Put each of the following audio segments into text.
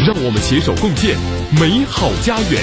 让我们携手共建美好家园。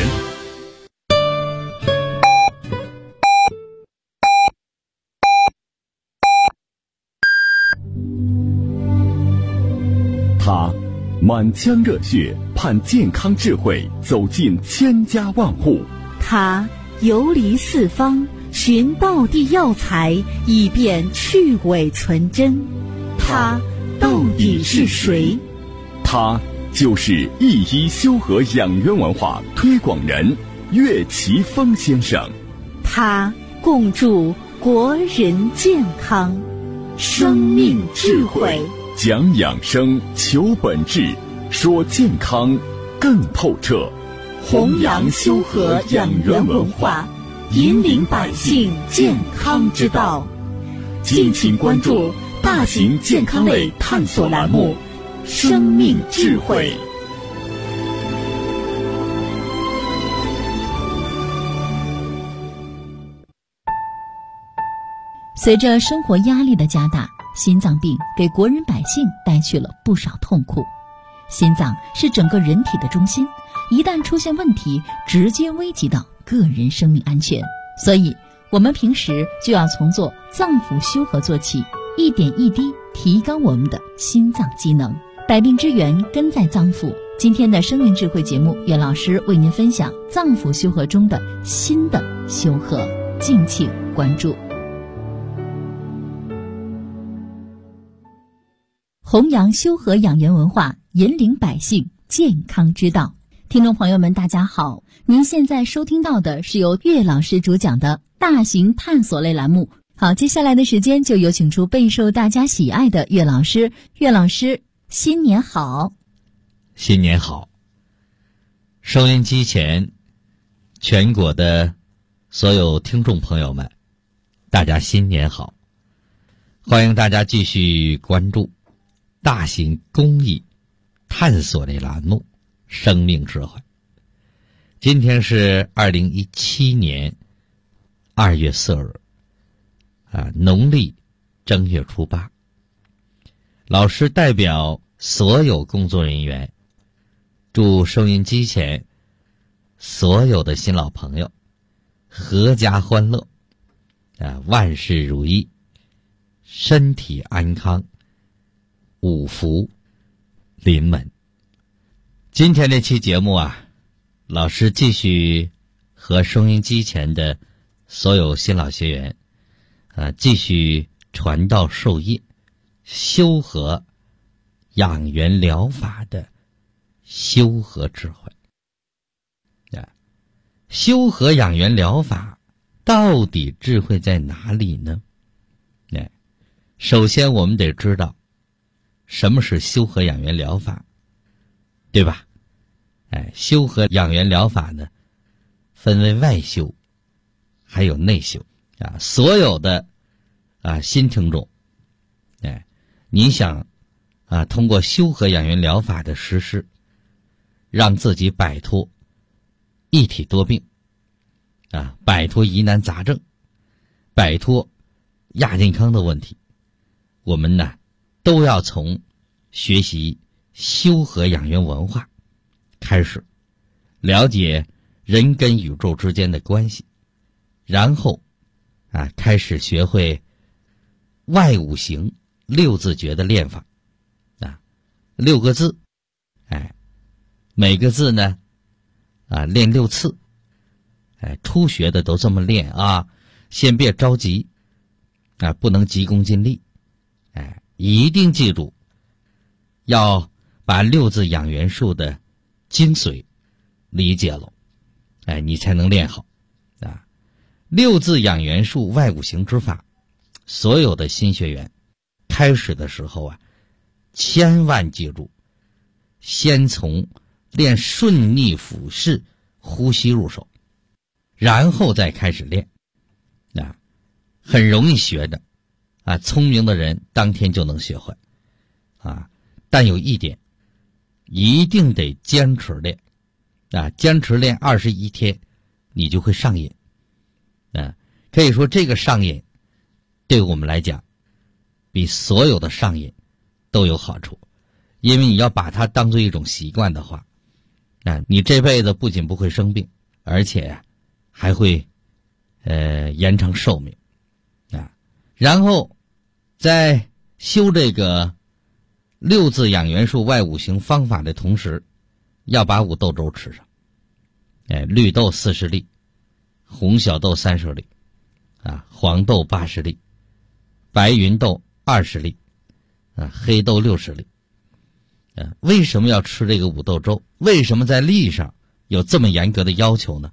他满腔热血，盼健康智慧走进千家万户。 他游离四方，寻道地药材，以便去伪存真。他到底是谁？ 他就是一一修和养元文化推广人岳奇峰先生。 他共筑国人健康，生命智慧， 讲养生，求本质，说健康更透彻， 弘扬修和养元文化，引领百姓健康之道。敬请关注大型健康类探索栏目《生命智慧》。 随着生活压力的加大，心脏病给国人百姓带去了不少痛苦。心脏是整个人体的中心，一旦出现问题，直接危及到个人生命安全。所以我们平时就要从做脏腑修和做起，一点一滴提高我们的心脏机能。百病之源根在脏腑。今天的生命智慧节目，岳老师为您分享脏腑修和中的心的修和，敬请关注。弘扬修和养元文化，引领百姓健康之道。听众朋友们大家好，您现在收听到的是由岳老师主讲的大型探索类栏目。好，接下来的时间就有请出备受大家喜爱的岳老师。岳老师，新年好。 新年好。收音机前全国的所有听众朋友们，大家新年好。欢迎大家继续关注大型公益探索类栏目生命智慧。今天是2017年2月4日农历正月初8。老师代表所有工作人员，祝收音机前所有的新老朋友阖家欢乐万事如意，身体安康，五福临门。今天这期节目老师继续和收音机前的所有新老学员继续传道授业，修和养元疗法的修和智慧。修和养元疗法到底智慧在哪里呢？首先我们得知道什么是修和养元疗法，对吧？修和养元疗法呢，分为外修还有内修所有的新听众你想通过修和养元疗法的实施，让自己摆脱一体多病摆脱疑难杂症，摆脱亚健康的问题，我们呢都要从学习修和养元文化开始，了解人跟宇宙之间的关系，然后开始学会外五行六字诀的练法6个字每个字呢练6次初学的都这么练先别着急不能急功近利一定记住要把6字养元术的精髓理解了你才能练好6字养元术外五行之法，所有的新学员开始的时候千万记住，先从练顺逆俯视呼吸入手，然后再开始练很容易学的聪明的人当天就能学会但有一点一定得坚持练坚持练21天你就会上瘾可以说这个上瘾对我们来讲比所有的上瘾都有好处，因为你要把它当做一种习惯的话你这辈子不仅不会生病，而且还会延长寿命然后在修这个6字养元术外5行方法的同时，要把5豆粥吃上。绿豆40粒，红小豆30粒，黄豆80粒，白芸豆20粒，黑豆60粒。为什么要吃这个5豆粥？为什么在历上有这么严格的要求呢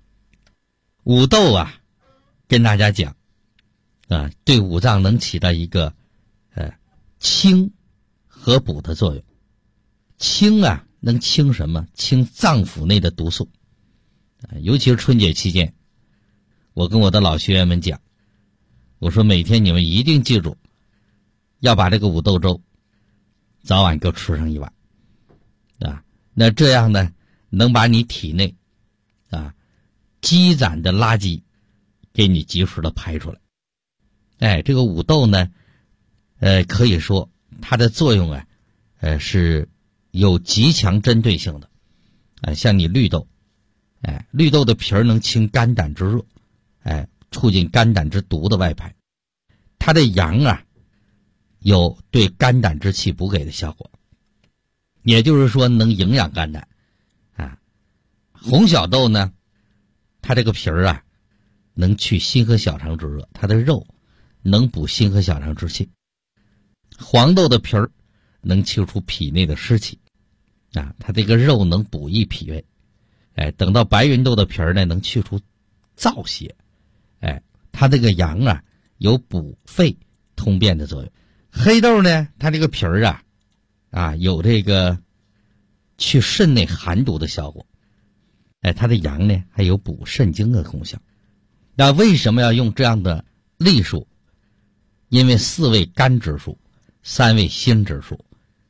？5豆跟大家讲对五脏能起到一个清和补的作用。清能清什么？清脏腑内的毒素。尤其是春节期间，我跟我的老学员们讲，我说每天你们一定记住，要把这个5豆粥早晚各吃上1碗那这样呢，能把你体内积攒的垃圾给你及时的排出来。这个5豆呢可以说它的作用是有极强针对性的。像你绿豆，绿豆的皮儿能清肝胆之热，促进肝胆之毒的外排。它的阳有对肝胆之气补给的效果，也就是说能营养肝胆红小豆呢，它这个皮儿能去心和小肠之热，它的肉能补心和小肠之气。黄豆的皮儿能清除脾内的湿气它这个肉能补益脾胃。等到白芸豆的皮儿呢，能去除燥邪。它这个阳有补肺通便的作用。黑豆呢，它这个皮儿有这个去肾内寒毒的效果。它的阳呢还有补肾精的功效。那为什么要用这样的例数？因为4味肝之数，3味心之数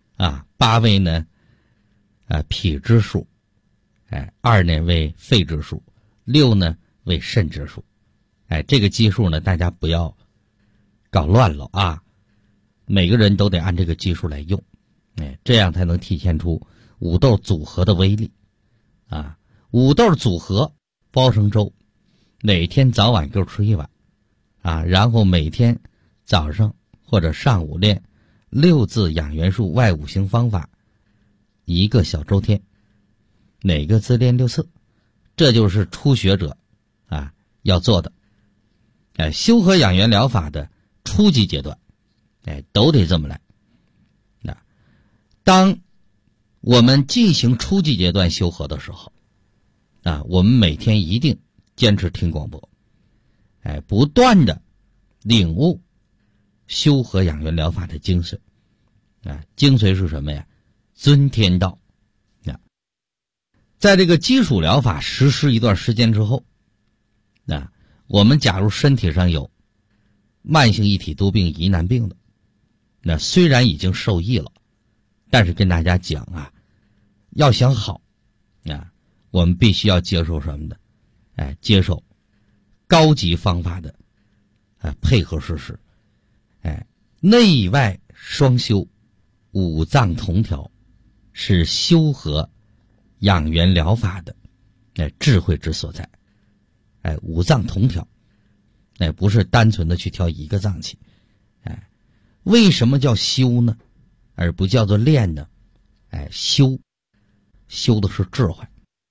，8味呢脾之数，2呢为肺之数，6呢为肾之数。这个基数呢大家不要搞乱了每个人都得按这个基数来用，这样才能体现出5豆组合的威力5豆组合煲成粥，每天早晚各吃1碗然后每天早上或者上午练6字养元术外5行方法1个小周天，哪个字练6次，这就是初学者要做的。修和养元疗法的初级阶段都得这么来。当我们进行初级阶段修和的时候我们每天一定坚持听广播不断的领悟修和养元疗法的精髓精髓是什么呀？遵天道在这个基础疗法实施一段时间之后我们假如身体上有慢性一体多病疑难病的，那虽然已经受益了，但是跟大家讲要想好我们必须要接受什么的接受高级方法的配合实施内外双修5脏同调，是修和养元疗法的智慧之所在。5脏同调不是单纯的去调一个脏器为什么叫修呢而不叫做练呢修的是智慧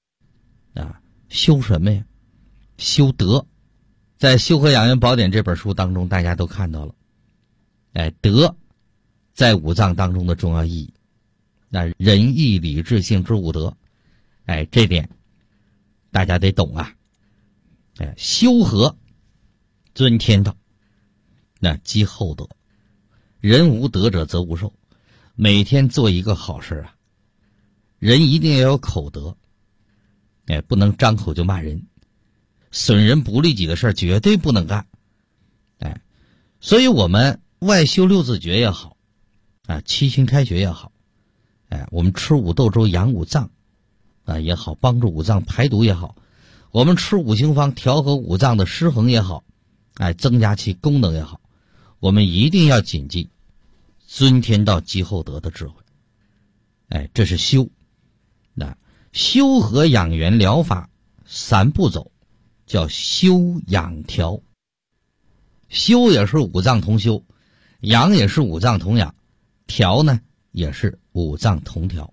修什么呀？修德。在《修和养元宝典》这本书当中大家都看到了德在5脏当中的重要意义。仁义礼智信之5德这点大家得懂修和遵天道，积厚德。人无德者则无寿。每天做一个好事人一定要有口德不能张口就骂人，损人不利己的事绝对不能干所以我们外修6字诀也好七星开穴也好我们吃5豆粥养5脏也好，帮助5脏排毒也好，我们吃5行方调和5脏的失衡也好增加其功能也好，我们一定要谨记遵天道积厚德的智慧这是修修和养元疗法3步走，叫修养调。修也是五脏同修，养也是五脏同养，调呢也是五脏同调。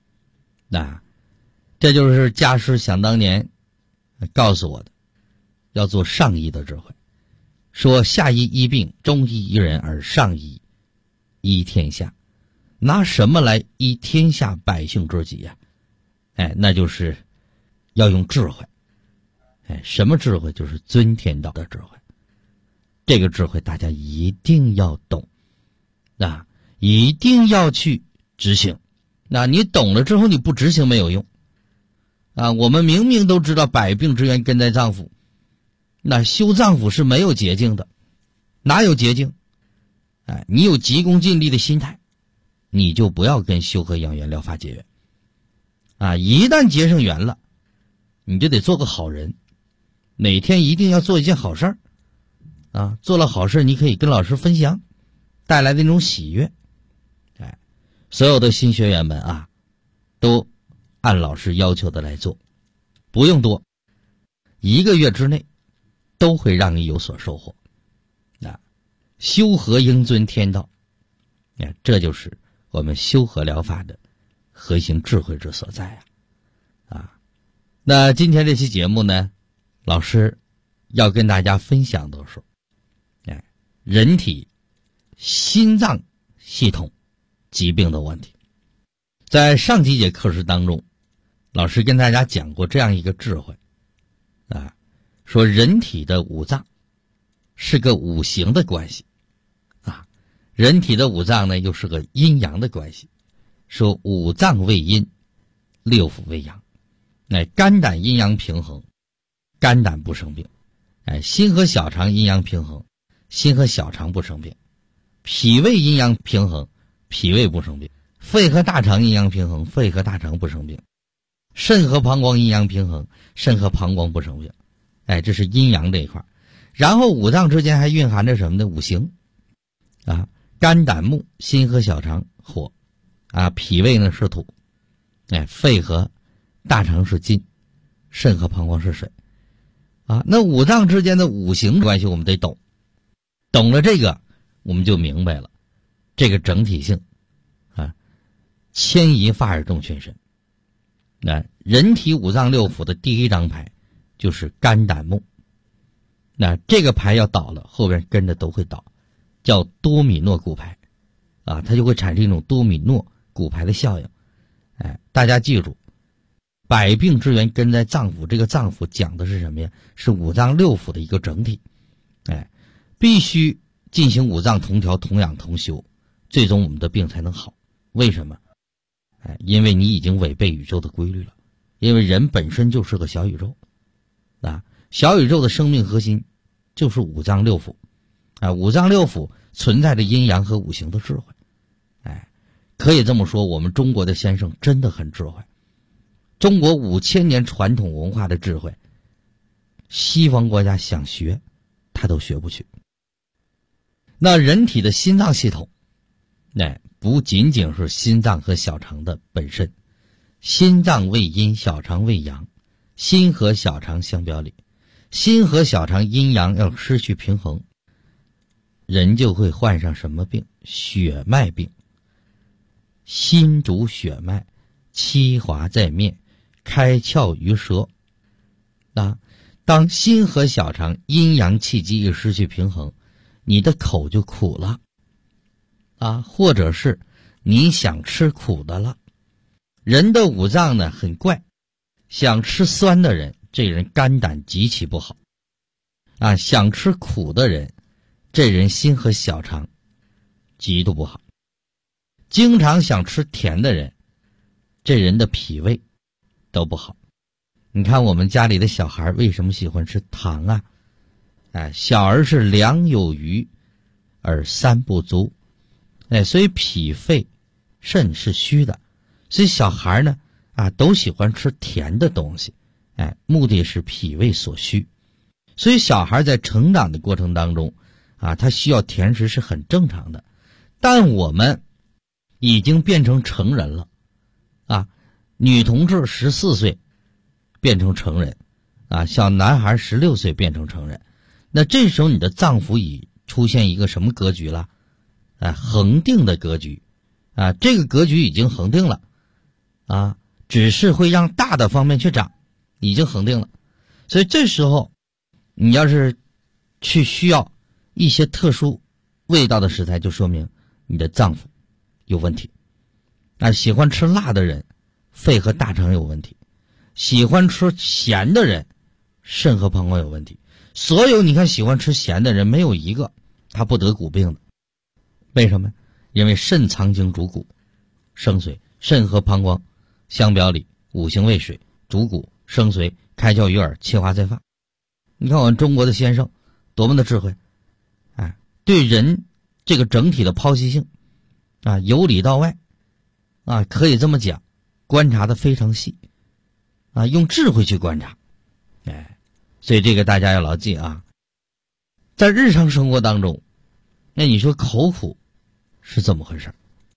这就是家师想当年告诉我的，要做上医的智慧，说下医医病，中医医人，而上医医天下。拿什么来医天下百姓之急呀？那就是要用智慧。什么智慧？就是尊天道的智慧。这个智慧大家一定要懂，一定要去执行。你懂了之后你不执行没有用。我们明明都知道百病之源根在脏腑，那修脏腑是没有捷径的，哪有捷径？你有急功近利的心态，你就不要跟修和养元疗法结缘。一旦结上缘了，你就得做个好人，每天一定要做一件好事儿。做了好事你可以跟老师分享，带来的那种喜悦。所有的新学员们都按老师要求的来做，不用多，1个月之内都会让你有所收获。修和应遵天道，这就是我们修和疗法的核心智慧之所在那今天这期节目呢，老师要跟大家分享的是人体心脏系统疾病的问题。在上几节课时当中，老师跟大家讲过这样一个智慧说人体的五脏是个五行的关系人体的五脏呢又是个阴阳的关系，说五脏为阴，六腑为阳。肝胆阴阳平衡，肝胆不生病。心和小肠阴阳平衡，心和小肠不生病。脾胃阴阳平衡，脾胃不生病。肺和大肠阴阳平衡，肺和大肠不生病。肾和膀胱阴阳平衡，肾和膀胱不生病。这是阴阳这一块。然后五脏之间还蕴含着什么呢？五行肝胆木，心和小肠火脾胃呢是土，肺和大肠是金，肾和膀胱是水那五脏之间的五行关系我们得懂，懂了这个我们就明白了这个整体性牵一发而动全身。人体五脏六腑的第一张牌就是肝胆木，这个牌要倒了，后边跟着都会倒，叫多米诺骨牌它就会产生一种多米诺骨牌的效应。大家记住，百病之源根在脏腑，这个脏腑讲的是什么呀？是五脏六腑的一个整体。必须进行五脏同调、同养、同修，最终我们的病才能好。为什么？因为你已经违背宇宙的规律了。因为人本身就是个小宇宙小宇宙的生命核心就是五脏六腑五脏六腑存在着阴阳和五行的智慧。可以这么说，我们中国的先生真的很智慧。中国5000年传统文化的智慧，西方国家想学他都学不去。那人体的心脏系统不仅仅是心脏和小肠的本身，心脏为阴，小肠为阳，心和小肠相表里，心和小肠阴阳要失去平衡，人就会患上什么病？血脉病。心主血脉，七华在面，开窍于舌当心和小肠阴阳气机一失去平衡，你的口就苦了或者是你想吃苦的了。人的五脏呢很怪，想吃酸的人，这人肝胆极其不好想吃苦的人，这人心和小肠极度不好。经常想吃甜的人，这人的脾胃都不好。你看我们家里的小孩为什么喜欢吃糖小儿是粮有余而三不足所以脾肺肾是虚的，所以小孩呢都喜欢吃甜的东西目的是脾胃所虚。所以小孩在成长的过程当中他需要甜食是很正常的。但我们已经变成成人了女同志14岁变成成人啊，小男孩16岁变成成人，那这时候你的脏腑已出现一个什么格局了？恒定的格局啊，这个格局已经恒定了啊，只是会让大的方面去长，已经恒定了。所以这时候你要是去需要一些特殊味道的食材，就说明你的脏腑有问题。喜欢吃辣的人肺和大肠有问题，喜欢吃咸的人肾和膀胱有问题。所有你看喜欢吃咸的人没有一个他不得骨病的。为什么？因为肾藏精主骨生髓，肾和膀胱相表里，五行为水，主骨生髓，开窍于耳，气化在发。你看我们中国的先生多么的智慧，对人这个整体的剖析性由里到外可以这么讲，观察的非常细用智慧去观察。所以这个大家要牢记啊。在日常生活当中，那你说口苦是怎么回事？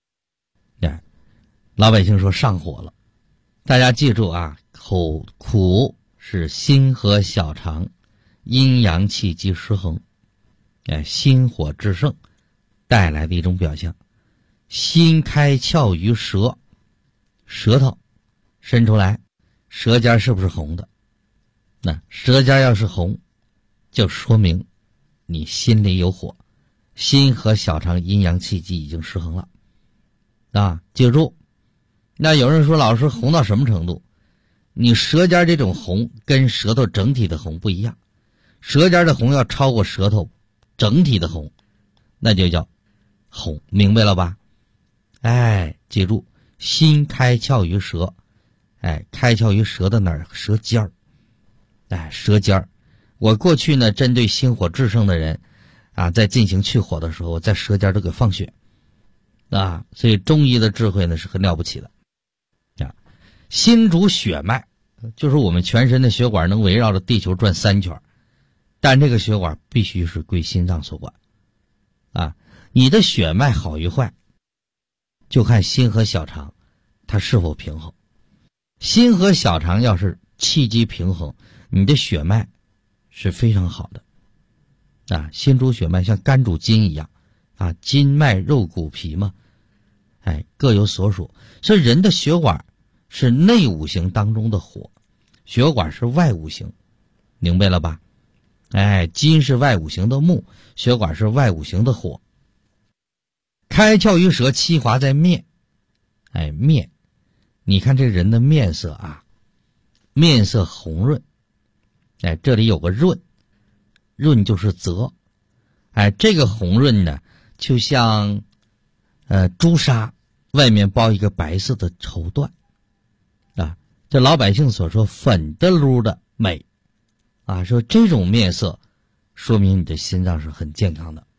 老百姓说上火了，大家记住啊，口苦是心和小肠阴阳气机失衡，心火至盛带来的一种表象。心开窍于舌，舌头伸出来，舌尖是不是红的？那舌尖要是红，就说明你心里有火，心和小肠阴阳气机已经失衡了记住。那有人说老师红到什么程度？你舌尖这种红跟舌头整体的红不一样，舌尖的红要超过舌头整体的红，那就叫红，明白了吧？记住，心开窍于舌，开窍于舌的哪儿？舌尖儿，舌尖儿。我过去呢，针对心火至盛的人在进行去火的时候，我在舌尖都给放血所以中医的智慧呢是很了不起的心主血脉，就是我们全身的血管能围绕着地球转3圈，但这个血管必须是归心脏所管你的血脉好与坏，就看心和小肠它是否平衡。心和小肠要是气机平衡，你的血脉是非常好的心主血脉像肝主筋一样筋脉肉骨皮嘛，各有所属。所以人的血管是内五行当中的火，血管是外五行，明白了吧？筋是外五行的木，血管是外五行的火。开窍于舌，气滑在面。面，你看这人的面色面色红润。这里有个润，润就是泽。这个红润呢，就像朱砂外面包一个白色的绸缎这老百姓所说粉的噜的美说这种面色说明你的心脏是很健康的。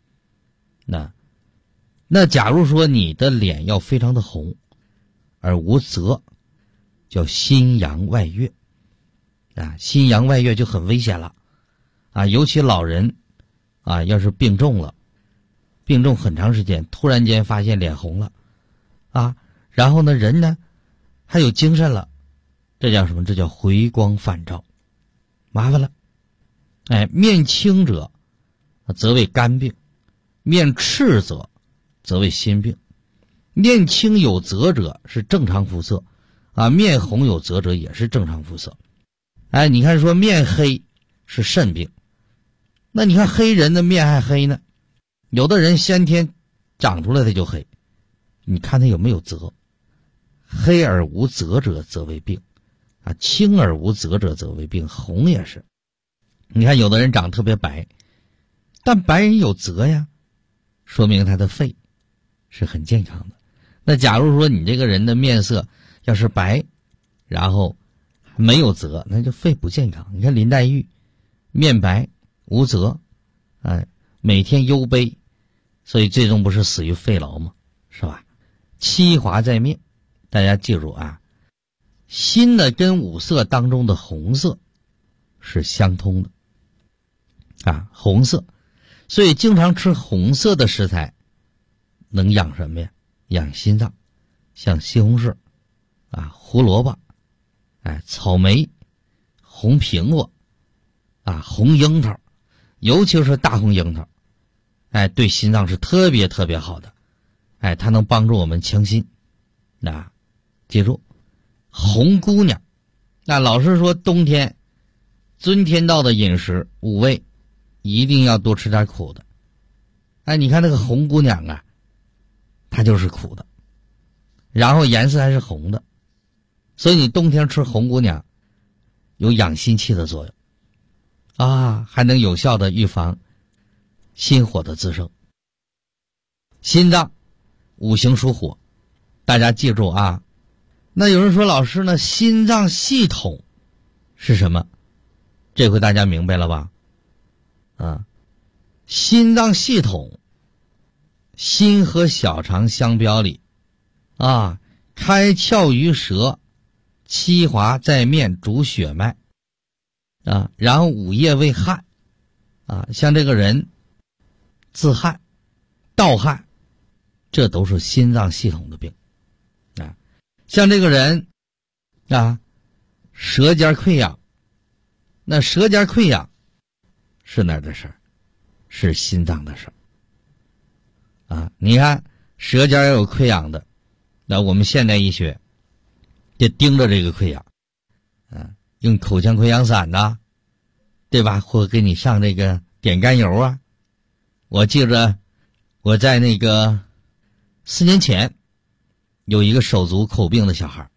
那假如说你的脸要非常的红而无泽，叫心阳外越心阳外越就很危险了尤其老人要是病重了，病重很长时间，突然间发现脸红了然后呢人呢还有精神了，这叫什么？这叫回光返照，麻烦了。面青者则为肝病，面赤则为心病。面青有泽者是正常肤色面红有泽者也是正常肤色。你看说面黑是肾病，那你看黑人的面还黑呢，有的人先天长出来他就黑，你看他有没有泽？黑而无泽者则为病青而无泽者则为病。红也是，你看有的人长特别白，但白人有泽呀，说明他的肺是很健康的。那假如说你这个人的面色要是白，然后没有泽，那就肺不健康。你看林黛玉面白无泽每天忧悲，所以最终不是死于肺痨吗？是吧？气滑在面，大家记住心呢跟五色当中的红色是相通的红色，所以经常吃红色的食材能养什么呀？养心脏，像西红柿胡萝卜，草莓、红苹果，红樱桃，尤其是大红樱桃，对心脏是特别特别好的，它能帮助我们强心。记住，红姑娘，老师说冬天遵天道的饮食5味，一定要多吃点苦的。你看那个红姑娘啊，它就是苦的，然后颜色还是红的，所以你冬天吃红姑娘有养心气的作用还能有效的预防心火的滋生。心脏五行属火，大家记住啊。那有人说，老师呢，心脏系统是什么？这回大家明白了吧？心脏系统，心和小肠相表里，开窍于舌，七华在面，主血脉，然后5液为汗，像这个人自汗、盗汗，这都是心脏系统的病，像这个人舌尖溃疡，那舌尖溃疡是哪儿的事儿？是心脏的事儿你看舌尖要有溃疡的，那我们现代医学就盯着这个溃疡用口腔溃疡散呐，对吧？或给你上这个点甘油啊。我记着我在那个4年前有一个手足口病的小孩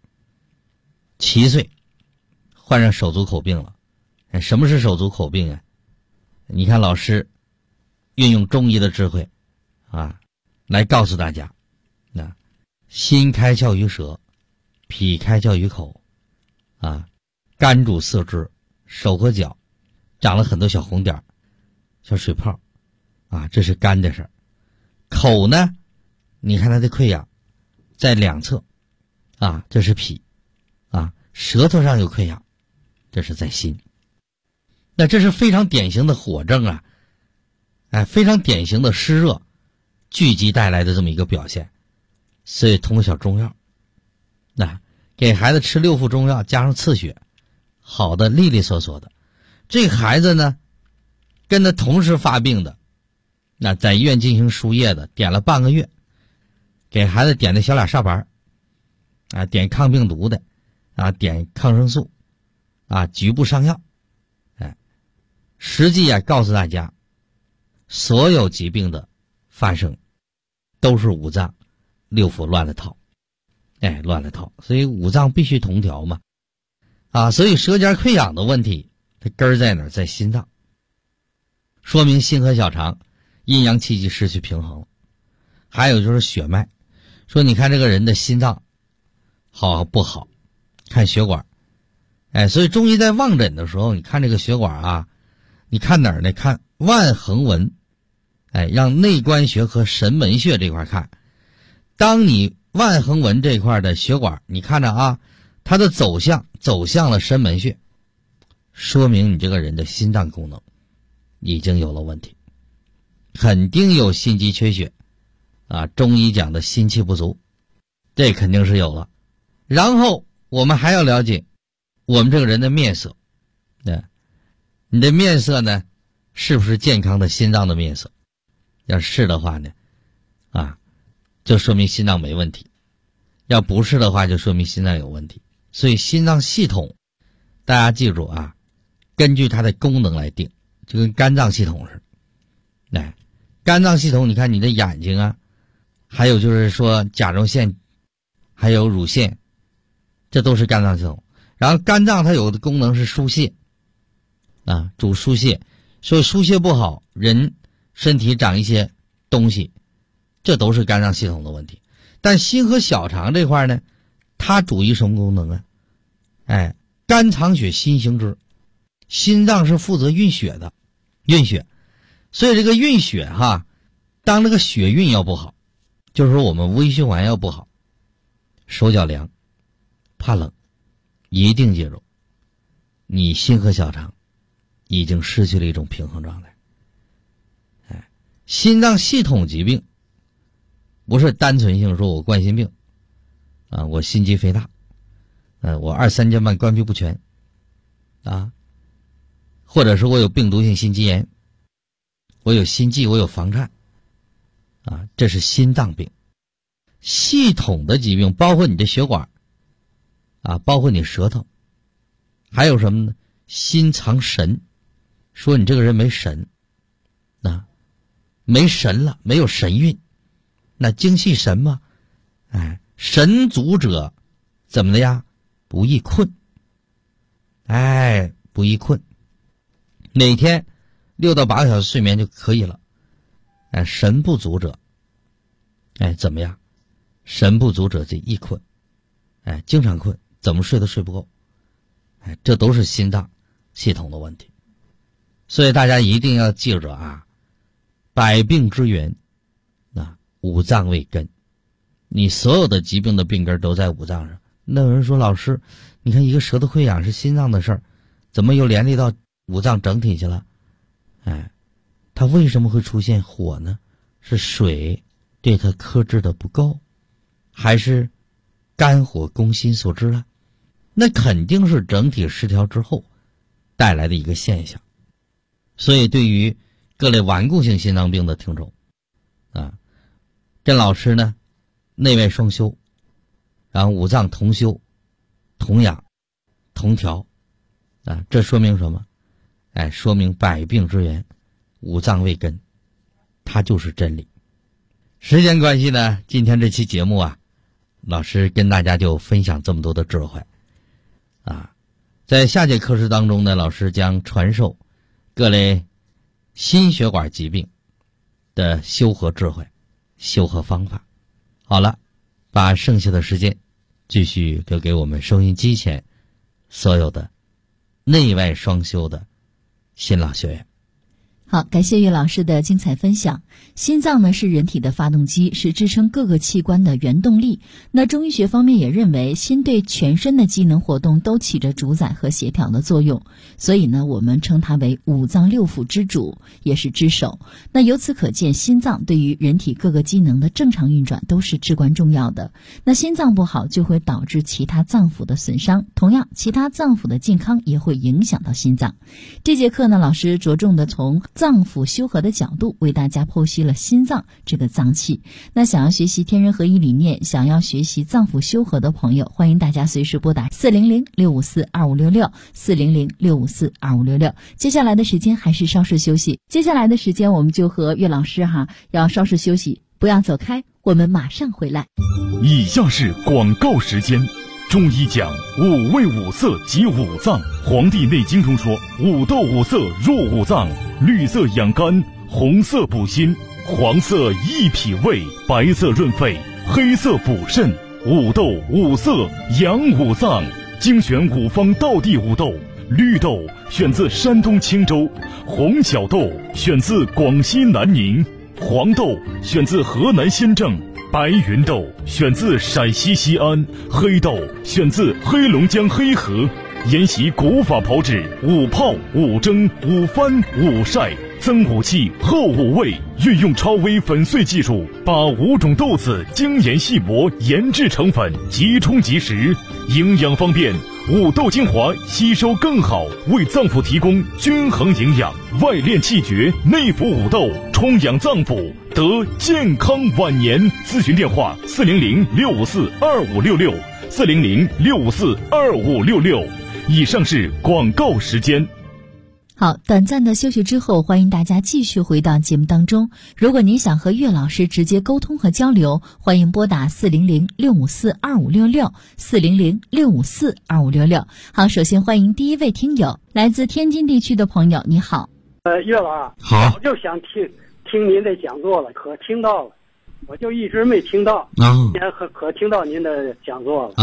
，7岁患上手足口病了。什么是手足口病啊？你看老师运用中医的智慧来告诉大家，心开窍于舌，脾开窍于口，肝主四肢，手和脚长了很多小红点小水泡这是肝的事儿。口呢，你看它的溃疡在两侧这是脾舌头上有溃疡，这是在心。那这是非常典型的火症非常典型的湿热聚集带来的这么一个表现。所以通过小中药给孩子吃6副中药加上刺血，好的利利索索的。这孩子呢跟他同时发病的，在医院进行输液的，点了半个月，给孩子点的小俩煞板点抗病毒的点抗生素局部上药。实际告诉大家，所有疾病的发生都是五脏六腑乱了套，乱了套。所以五脏必须同调嘛，所以舌尖溃疡的问题，它根儿在哪儿？在心脏，说明心和小肠阴阳气机失去平衡了。还有就是血脉，说你看这个人的心脏好不好，看血管。所以中医在望诊的时候，你看这个血管你看哪儿呢？看腕横纹，让内关穴和神门穴这块看。当你腕横纹这块的血管，你看着它的走向了神门穴，说明你这个人的心脏功能已经有了问题，肯定有心肌缺血中医讲的心气不足，这肯定是有了。然后我们还要了解我们这个人的面色，你的面色呢是不是健康的心脏的面色？要是的话呢就说明心脏没问题，要不是的话就说明心脏有问题。所以心脏系统大家记住根据它的功能来定，就跟肝脏系统似的。肝脏系统你看你的眼睛还有就是说甲状腺还有乳腺，这都是肝脏系统。然后肝脏它有的功能是疏泄主疏泄，所以疏泄不好，人身体长一些东西，这都是肝脏系统的问题。但心和小肠这块呢，它主于什么功能肝藏血，心行之。心脏是负责运血的，运血。所以这个运血当这个血运要不好，就是说我们微循环要不好，手脚凉，怕冷，一定记住，你心和小肠已经失去了一种平衡状态。心脏系统疾病不是单纯性说我冠心病我心肌肥大， 我二三尖瓣关闭不全啊，或者是我有病毒性心肌炎，我有心悸，我有房颤啊，这是心脏病。系统的疾病包括你的血管啊，包括你舌头，还有什么呢？心藏神，说你这个人没神啊，没神了，没有神韵。那精气神嘛，神足者怎么的呀？不易困，不易困，每天6到8个小时睡眠就可以了。神不足者，怎么样？神不足者就易困，经常困，怎么睡都睡不够，这都是心脏系统的问题。所以大家一定要记着啊，百病之源五脏为根，你所有的疾病的病根都在五脏上。那有人说，老师，你看一个舌头溃疡是心脏的事儿，怎么又连累到五脏整体去了？它为什么会出现火呢？是水对它克制的不够，还是肝火攻心所致啊？那肯定是整体失调之后带来的一个现象。所以对于各类顽固性心脏病的听众甄老师呢，内外双修，然后五脏同修、同养、同调这说明什么？说明百病之源五脏为根，它就是真理。时间关系呢，今天这期节目老师跟大家就分享这么多的智慧在下节课时当中呢，老师将传授各类心血管疾病的修和智慧、修和方法。好了，把剩下的时间继续留给我们收音机前所有的内外双修的新老学员。 好，感谢岳老师的精彩分享。心脏呢是人体的发动机，是支撑各个器官的原动力。那中医学方面也认为，心对全身的机能活动都起着主宰和协调的作用，所以呢，我们称它为五脏六腑之主，也是之首。那由此可见，心脏对于人体各个机能的正常运转都是至关重要的。那心脏不好，就会导致其他脏腑的损伤，同样，其他脏腑的健康也会影响到心脏。这节课呢，老师着重的从脏腑修和的角度为大家剖析了心脏这个脏器。那想要学习天人合一理念，想要学习脏腑修和的朋友，欢迎大家随时拨打400-654-2566 400-654-2566。接下来的时间还是稍事休息，接下来的时间我们就和岳老师要稍事休息，不要走开，我们马上回来。 以下是广告时间。中医讲五味五色及五脏，《黄帝内经》中说，五斗五色入五脏，绿色养肝，红色补心，黄色益脾胃，白色润肺，黑色补肾。五斗五色养五脏，精选五方道地五豆。绿豆选自山东青州，红小豆选自广西南宁，黄豆选自河南新郑，白云豆选自陕西西安，黑豆选自黑龙江黑河。沿袭古法炮制，五泡、五蒸、五翻、五晒，增五气，厚五味，运用超微粉碎技术，把5种豆子精研细磨，研制成粉，即冲即食，营养方便。五豆精华吸收更好，为脏腑提供均衡营养，外练气绝，内服五豆，充养脏腑，得健康晚年。咨询电话400-654-2566 400-654-2566。以上是广告时间。 好，短暂的休息之后，欢迎大家继续回到节目当中。如果您想和岳老师直接沟通和交流，欢迎拨打400-654-2566 400-654-2566。好，首先欢迎第一位听友，来自天津地区的朋友，你好。 岳老， 好， 我就想听您的讲座了，可听到了，我就一直没听到，可听到您的讲座了。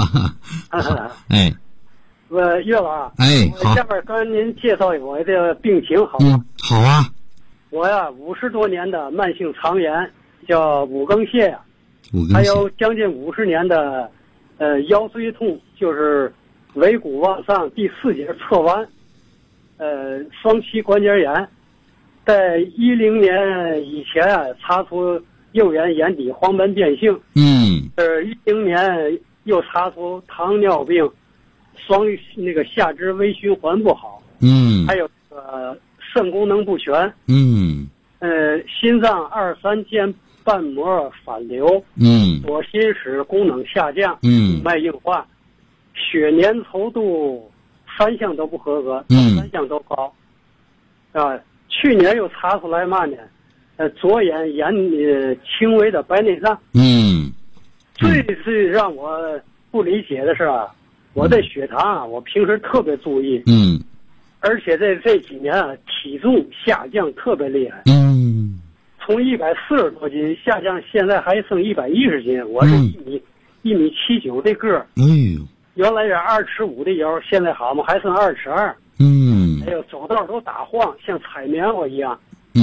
岳老，我下边跟您介绍我的病情好吗？ 好啊。 我50多年的慢性肠炎，叫五更泻还有将近50年的腰椎痛，就是尾骨往上第4节侧弯，双膝关节炎。在10年以前查出右眼眼底黄斑变性。10年又查出糖尿病、下肢微循环不好，还有肾功能不全，心脏二三间瓣膜反流，左心室功能下降，脉硬化，血粘稠度3项都不合格，3项都高，去年又查出来嘛呢？左眼轻微的白内障，最让我不理解的是我的血糖我平时特别注意，而且这几年体重下降特别厉害，从140多斤下降，现在还剩110斤。我是1米79的个儿，原来是25的腰，现在好嘛还剩22。还有走道都打晃，像踩棉花一样。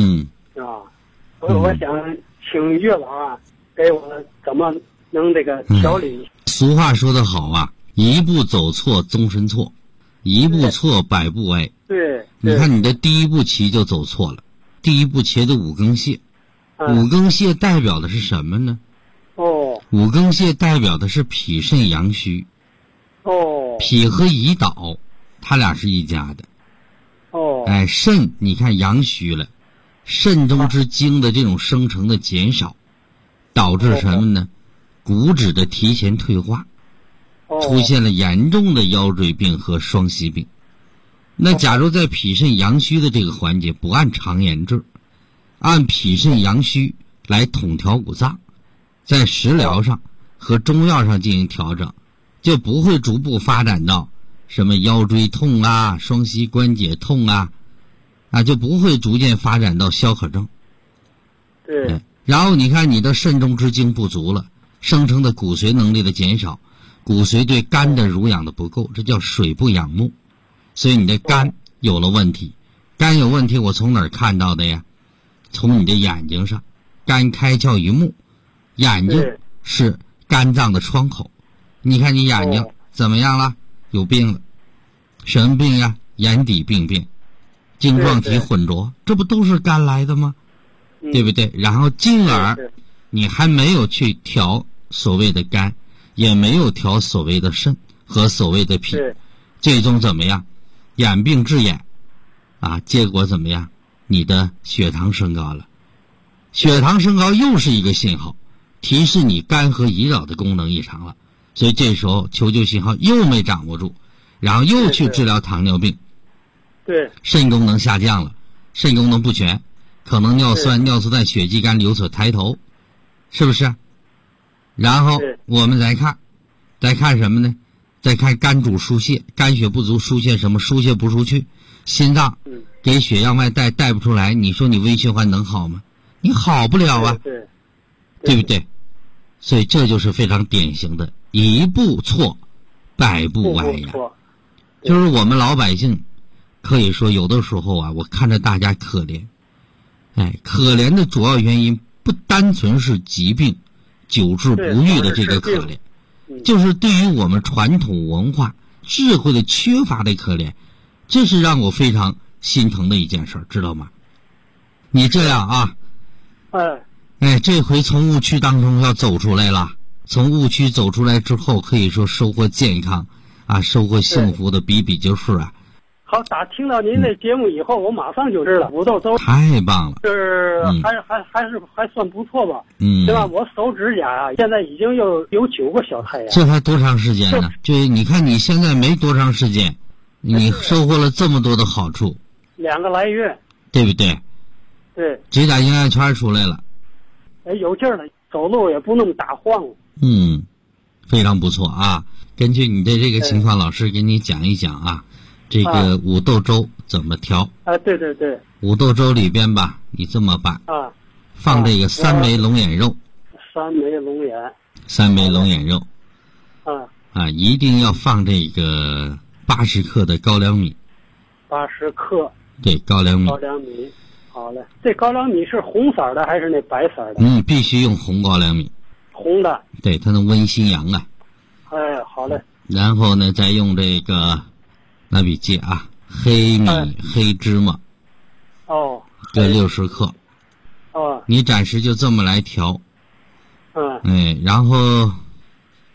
我想请岳老给我怎么能这个调理。 俗话说得好一步走错终身错，一步错百步歪。 对， 你看你的第一步棋就走错了。第一步棋的五更泻，五更泻代表的是什么呢？五更泻代表的是脾肾阳虚。脾和胰岛它俩是一家的。肾你看阳虚了，肾中之精的这种生成的减少，导致什么呢？骨质的提前退化，出现了严重的腰椎病和双膝病。那假如在脾肾阳虚的这个环节不按常言治，按脾肾阳虚来统调五脏，在食疗上和中药上进行调整，就不会逐步发展到什么腰椎痛双膝关节痛就不会逐渐发展到消渴症。 对。 然后你看你的肾中之精不足了，生成的骨髓能力的减少，骨髓对肝的濡养的不够，这叫水不养目，所以你的肝有了问题。肝有问题我从哪儿看到的呀？从你的眼睛上，肝开窍于目，眼睛是肝脏的窗口。你看你眼睛怎么样了？有病了。什么病呀？眼底病变，晶状体混浊，这不都是肝来的吗？对不对？然后进而你还没有去调所谓的肝，也没有调所谓的肾和所谓的脾，最终怎么样？眼病致眼结果怎么样？你的血糖升高了。血糖升高又是一个信号，提示你肝和胰岛的功能异常了。所以这时候求救信号又没掌握住，然后又去治疗糖尿病。肾功能下降了，肾功能不全，可能尿酸尿素在血迹肝有所抬头，是不是？然后我们再看什么呢？再看肝主疏泄，肝血不足疏泄什么？疏泄不出去，心脏给血样外带不出来，你说你微循环能好吗？你好不了对不对？所以这就是非常典型的一步错百步歪呀。就是我们老百姓可以说有的时候我看着大家可怜，可怜的主要原因不单纯是疾病久治不愈的这个可怜，就是对于我们传统文化智慧的缺乏的可怜，这是让我非常心疼的一件事，知道吗？你这样这回从误区当中要走出来了，从误区走出来之后，可以说收获健康收获幸福的比比皆是好，听到您的节目以后，我马上就知道五豆粥太棒了， 就是还算不错吧，对吧？我手指甲现在已经有9个小太阳。 这才多长时间呢？就你看你现在没多长时间，你收获了这么多的好处 ，2个来月， 对不对？ 对， 指甲硬圈出来了， 有劲儿了，走路也不那么打晃了。 非常不错根据你的这个情况，老师给你讲一讲这个五豆粥怎么调。 对对对， 五豆粥里边你这么办放这个3枚龙眼肉 ，3枚龙眼 ，3枚龙眼肉一定要放这个80克的高粱米 ，80克， 对，高粱米， 好嘞。这高粱米是红色的还是那白色的？ 必须用红高粱米， 红的， 对，它能温心阳好嘞。 然后呢，再用这个拿笔记黑米、黑芝麻各60克你暂时就这么来调然后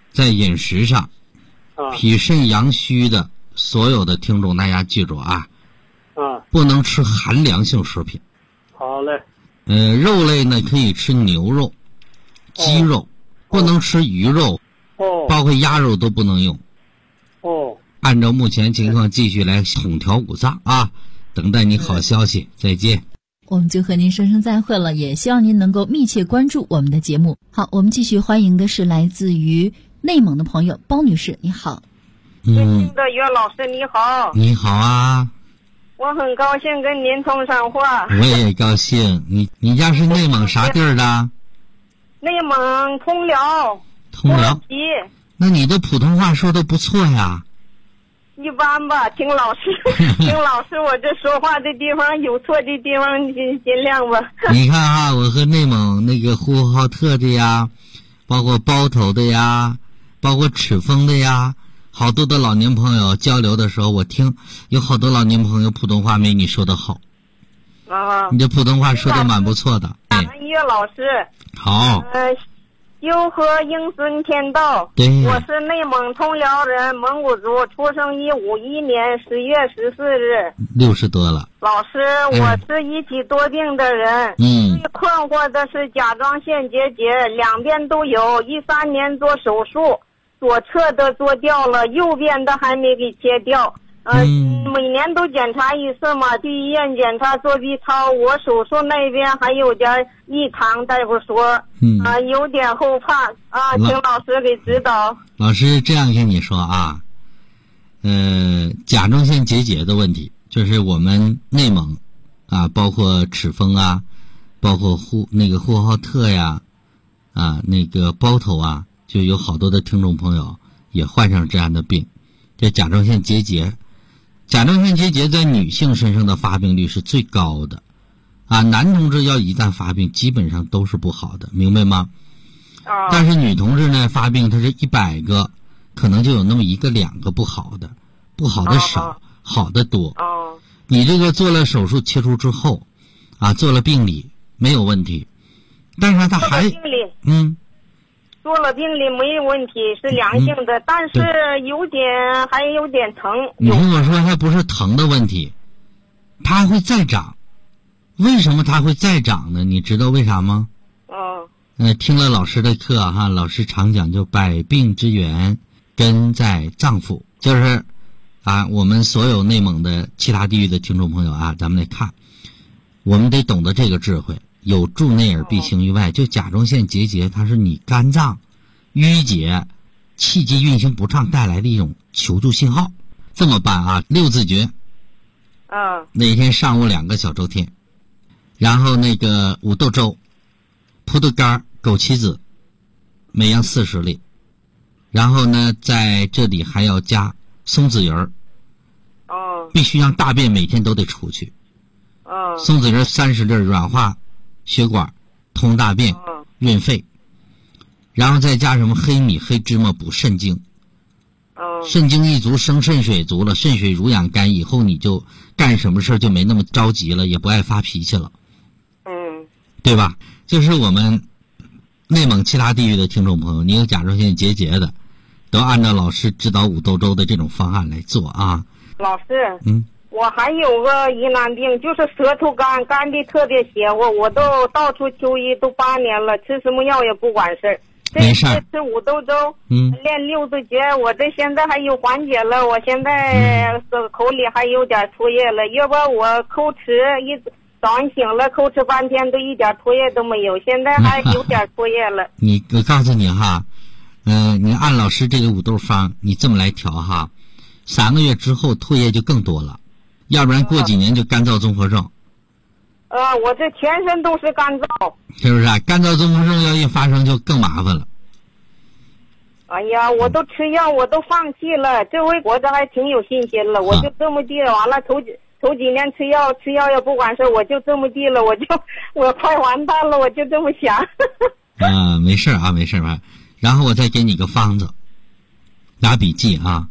在饮食上，脾肾阳虚的所有的听众，大家记住啊，不能吃寒凉性食品。 好嘞。 肉类呢可以吃牛肉、鸡肉，不能吃鱼肉，包括鸭肉都不能用。按照目前情况继续来统调五脏啊，等待你好消息，再见。 我们就和您说声再会了，也希望您能够密切关注我们的节目。好，我们继续欢迎的是来自于内蒙的朋友包女士，你好。 尊敬的岳老师你好。 你好啊。 我很高兴跟您通上话。 我也高兴。你家是内蒙啥地儿的？ 内蒙通辽。 通辽。那你的普通话说的不错呀。 一般吧，听老师我这说话的地方有错的地方尽量吧。 你看啊，我和内蒙那个呼和浩特的呀，包括包头的呀，包括赤峰的呀，好多的老年朋友交流的时候，我听有好多老年朋友普通话没你说的好。你这普通话说的蛮不错的。 岳老师好。 修和应孙天道。我是内蒙通辽人，蒙古族，出生于51年10月14日。 60多了。 老师，我是一体多病的人。最困惑的是甲状腺结节，两边都有。13年做手术，左侧的做掉了，右边的还没给切掉。每年都检查一次嘛，去医院检查做 B 超，我手术那边还有点异常，大夫说，有点后怕啊，请老师给指导。 老师这样跟你说啊，甲状腺结节的问题，就是我们内蒙啊，包括赤峰啊，包括呼和浩特呀，那个包头啊，就有好多的听众朋友也患上这样的病，这甲状腺结节。甲状腺结节在女性身上的发病率是最高的，男同志要一旦发病基本上都是不好的，明白吗？但是女同志呢发病，它是100个可能就有那么1个2个不好的，不好的少，好的多。你这个做了手术切除之后做了病理没有问题，但是它还做了病理没有问题，是良性的，但是还有点疼。 你听我说，它不是疼的问题，它会再长。为什么它会再长呢？你知道为啥吗？听了老师的课老师常讲就百病之源根在脏腑，就是我们所有内蒙的其他地域的听众朋友咱们来看，我们得懂得这个智慧。有助内而必行于外，就甲状腺结节，它是你肝脏淤结、气机运行不畅带来的一种求助信号。这么办6字诀。那天上午2个小周天，然后那个五豆粥、葡萄干、枸杞子，每样40粒，然后呢在这里还要加松子仁儿。必须让大便每天都得出去。松子仁30粒，软化血管，通大便，润肺，然后再加什么黑米、黑芝麻补肾精。肾精一足，生肾水足了，肾水濡养肝，以后你就干什么事就没那么着急了，也不爱发脾气了。对吧？就是我们内蒙其他地域的听众朋友，你有甲状腺结节的，都按照老师指导五豆粥的这种方案来做啊。 老师，我还有个疑难病，就是舌头干，干的特别邪乎，我都到处求医，都8年了，吃什么药也不管事儿。 没事。 吃五豆粥，练6字诀，我这现在还有缓解了，我现在口里还有点唾液了，要不我口吃早上醒了口吃半天都一点唾液都没有，现在还有点唾液了。 我告诉你哈，你按老师这个五豆方，你这么来调哈，3个月之后唾液就更多了，要不然过几年就干燥综合症。 我这全身都是干燥。 是不是干燥综合症要一发生就更麻烦了。 哎呀，我都吃药我都放弃了，这回我这还挺有信心了，我就这么地完了，头几年吃药也不管事，我就这么地了，我快完蛋了，我就这么想。 没事没事吧。然后我再给你个方子，拿笔记啊。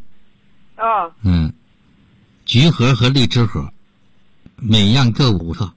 橘核和荔枝核，每样各5克。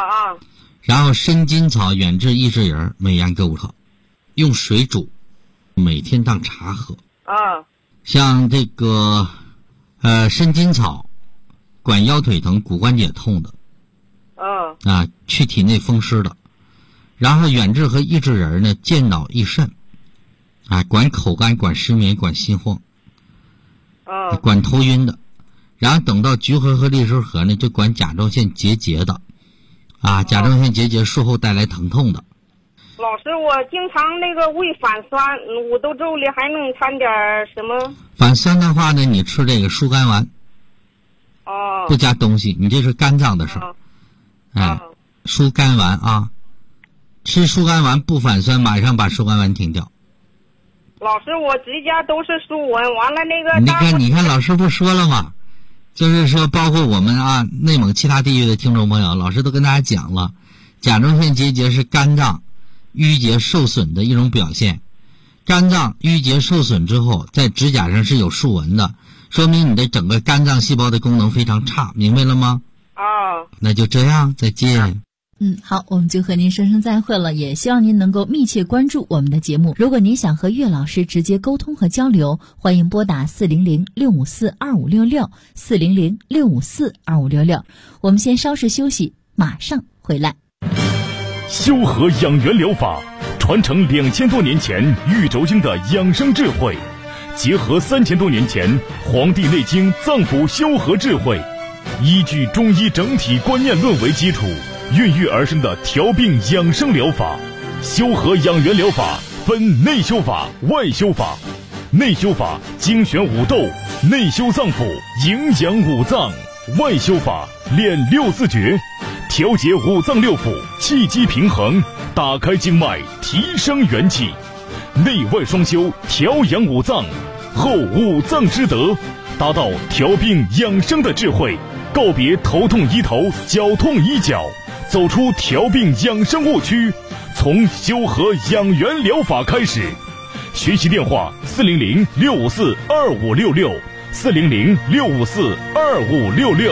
然后生筋草、远志、益智仁每样各5克，用水煮， 每天当茶喝。 啊。 像这个参金草，管腰腿疼、骨关节痛的。去体内风湿的。然后远志和益智仁呢，健脑益肾，管口干、管失眠、管心慌，管头晕的。然后等到菊核和利湿核呢，就管甲状腺结节的，甲状腺结节术后带来疼痛的。 老师，我经常那个胃反酸，五豆粥里还能掺点什么？ 反酸的话呢，你吃这个疏肝丸。不加东西，你这是肝脏的事儿。疏肝丸啊，吃疏肝丸不反酸，马上把疏肝丸停掉。 老师，我直家都是疏丸，完了那个。 你看，老师不说了吗？就是说，包括我们内蒙其他地域的听众朋友，老师都跟大家讲了，甲状腺结节是肝脏淤结受损的一种表现。肝脏淤结受损之后，在指甲上是有竖纹的，说明你的整个肝脏细胞的功能非常差，明白了吗？那就这样，再见。 好，我们就和您说声再会了，也希望您能够密切关注我们的节目。如果您想和岳老师直接沟通和交流，欢迎拨打400-654-2566 400-654-2566。我们先稍事休息，马上回来。 修和养元疗法传承2000多年前玉轴经的养生智慧，结合3000多年前《黄帝内经》脏腑修和智慧，依据中医整体观念论为基础，孕育而生的调病养生疗法。修和养元疗法分内修法、外修法。内修法精选五豆，内修脏腑，营养五脏；外修法练六字诀，调节五脏六腑，气机平衡，打开经脉，提升元气。内外双修，调养五脏，后五脏之德，达到调病养生的智慧，告别头痛医头、脚痛医脚，走出调病养生误区，从修和养元疗法开始。学习电话400-654-2566 400-654-2566。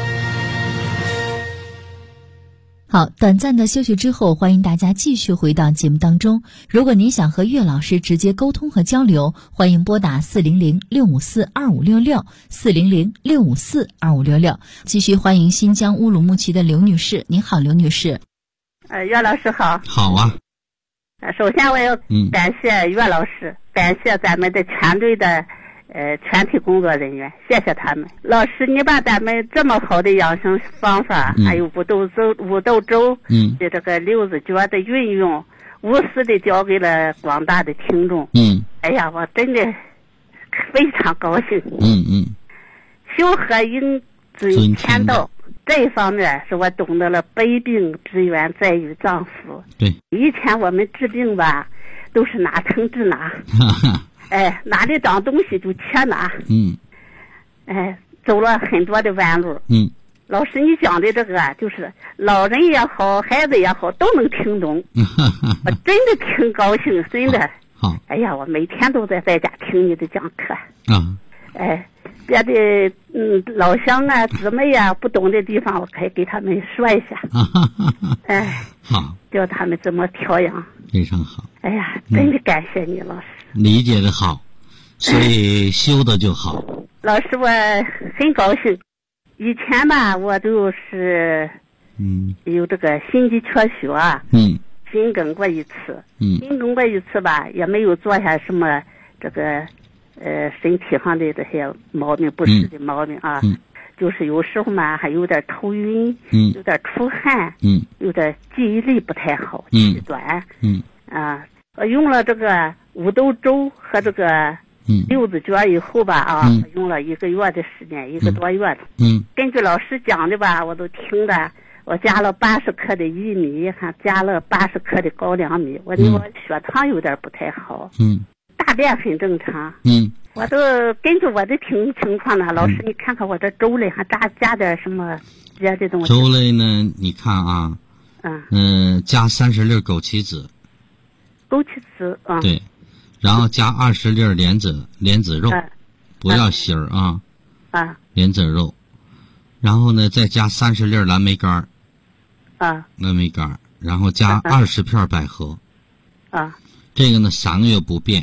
好，短暂的休息之后，欢迎大家继续回到节目当中。如果您想和岳老师直接沟通和交流，欢迎拨打400-654-2566 400-654-2566。继续欢迎新疆乌鲁木齐的刘女士。您好，刘女士。 岳老师好。 好啊。 首先我要感谢岳老师，感谢咱们的全队的全体工作人员，谢谢他们。老师，你把咱们这么好的养生方法，还有五豆粥的这个六字诀的运用，无私的交给了广大的听众。哎呀，我真的非常高兴。修和应遵天道，这一方面是我懂得了百病之源在于脏腑。 对， 以前我们治病吧，都是哪疼治哪。哪里长东西就切哪。走了很多的弯路。老师，你讲的这个就是老人也好，孩子也好，都能听懂。我真的挺高兴，真的。 好。 哎呀，我每天都在家听你的讲课。别的老乡啊、姊妹啊不懂的地方，我可以给他们说一下。 好， 教他们怎么调养。 非常好。 哎呀，真的感谢你，老师。 理解的好，所以修的就好。 老师，我很高兴。以前吧，我都是有这个心肌缺血啊，心梗过一次，心梗过一次吧，也没有做下什么这个身体上的这些毛病，不适的毛病啊。就是有时候嘛还有点头晕，有点出汗，有点记忆力不太好，记忆短。我用了这个五豆粥和这个六字诀以后吧用了1个月的时间，1个多月了。根据老师讲的吧，我都听的。我加了80克的薏米，还加了80克的高粱米。我血糖有点不太好。大便很正常。我都根据我的情况呢，老师你看看我这粥类还加点什么别的东西。 粥类呢，你看啊，加30粒枸杞子。 枸杞子对，然后加20粒莲子肉，不要芯儿啊。莲子肉，然后呢再加30粒蓝莓干蓝莓干，然后加20片百合。这个呢3个月不变，这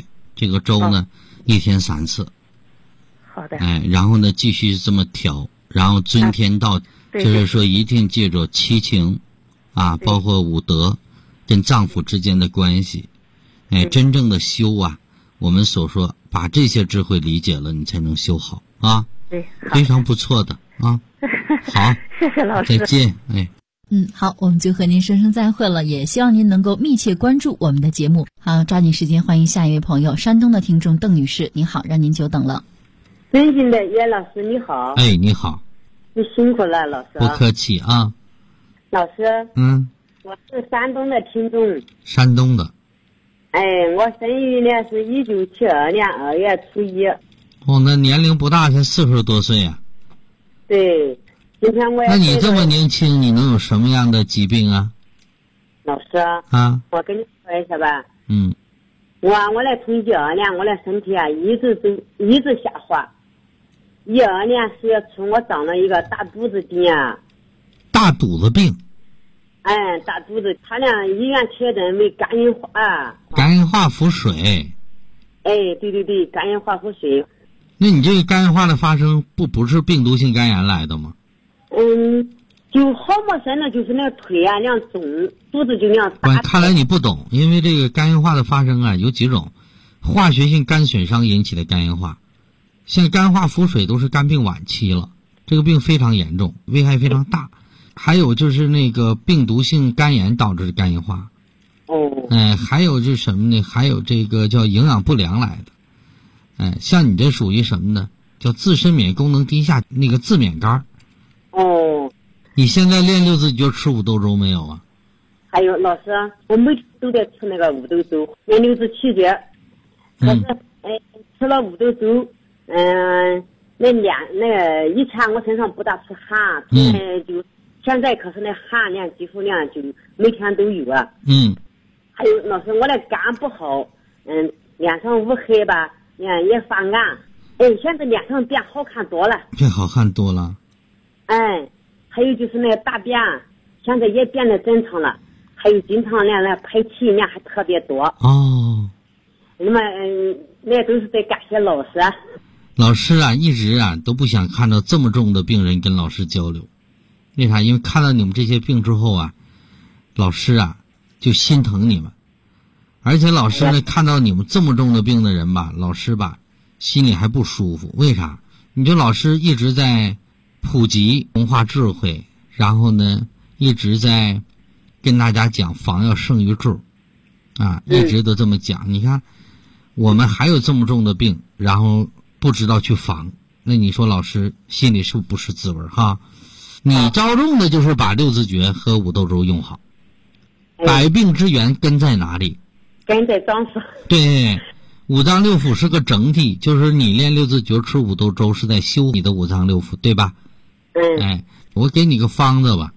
这个粥呢，1天3次。 好的。 然后呢，继续这么调，然后尊天道，就是说一定记住七情，包括五德，跟脏腑之间的关系。真正的修啊，我们所说把这些智慧理解了，你才能修好啊。 对， 非常不错的啊。好， 谢谢老师， 再见。 好，我们就和您说声再会了，也希望您能够密切关注我们的节目。好，抓紧时间欢迎下一位朋友，山东的听众邓女士，你好，让您久等了。 尊敬的叶老师你好。 你好。 你辛苦了，老师。 不客气啊。 老师。我是山东的听众。 山东的。 我生日呢是1972年2月初1。 那年龄不大，才40多岁啊。 对。今天我也。 那你这么年轻，你能有什么样的疾病啊？ 老师。我跟你说一下吧。我来从12年，我的身体一直下滑。12年10月初，我长了一个大肚子病。 大肚子病。 大肚子，他俩医院确诊为肝硬化。 肝硬化腹水。 对，肝硬化腹水。 那你这个肝硬化的发生，不是病毒性肝炎来的吗？ 就好陌生的，就是那个腿那样肿，肚子就那样大。 看来你不懂，因为这个肝硬化的发生有几种，化学性肝损伤引起的肝硬化，像肝硬化腹水都是肝病晚期了，这个病非常严重，危害非常大。还有就是那个病毒性肝炎导致的肝硬化。还有就是什么呢？还有这个叫营养不良来的。像你这属于什么呢？叫自身免疫功能低下，那个自免肝。你现在练6字诀吃五豆粥没有啊？ 还有老师，我每天都在吃那个五豆粥，练6字7诀。可是吃了五豆粥，以前我身上不大出汗，现在可是那汗量几乎量就每天都有啊。还有老师，我的肝不好，脸上乌黑吧，也发暗。现在脸上变好看多了。 变好看多了。 还有就是那个大便，现在也变得正常了。还有经常那排气量还特别多。那么那都是得感谢老师。 老师一直都不想看到这么重的病人跟老师交流。为啥？因为看到你们这些病之后老师就心疼你们，而且老师呢看到你们这么重的病的人老师心里还不舒服。为啥？你这老师一直在普及文化智慧，然后呢一直在跟大家讲防要胜于治一直都这么讲。你看我们还有这么重的病，然后不知道去防，那你说老师心里是不是滋味哈？你着重的就是把6字诀和五豆粥用好。百病之源根在哪里？ 根在脏腑。 对，五脏六腑是个整体，就是你练6字诀吃五豆粥是在修你的五脏六腑，对吧？我给你个方子吧。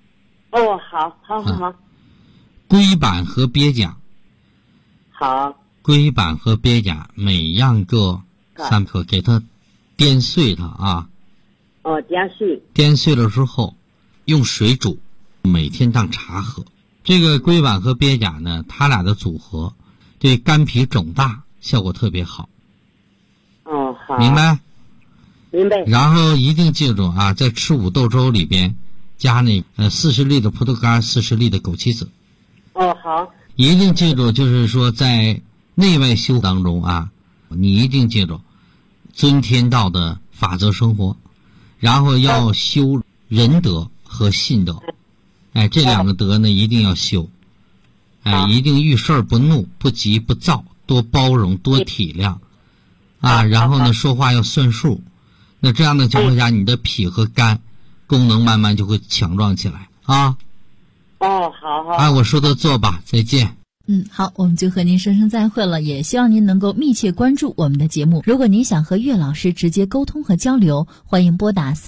好。 龟板和鳖甲。 好。 龟板和鳖甲每样各3克，给它颠碎它颠碎了之后用水煮，每天当茶喝。这个龟板和鳖甲呢，它俩的组合对肝脾肿大效果特别好。 好。 明白。 然后一定记住在吃五豆粥里边加那40粒的葡萄干，40粒的枸杞子。 好。 一定记住，就是说在内外修当中你一定记住尊天道的法则生活，然后要修仁德和信德。这2个德呢一定要修。一定遇事儿不怒，不急不躁，多包容，多体谅然后呢说话要算数。那这样的情况下，你的脾和肝功能慢慢就会强壮起来好。 按我说的做吧，再见。 好，我们就和您说声再会了，也希望您能够密切关注我们的节目。如果您想和岳老师直接沟通和交流，欢迎拨打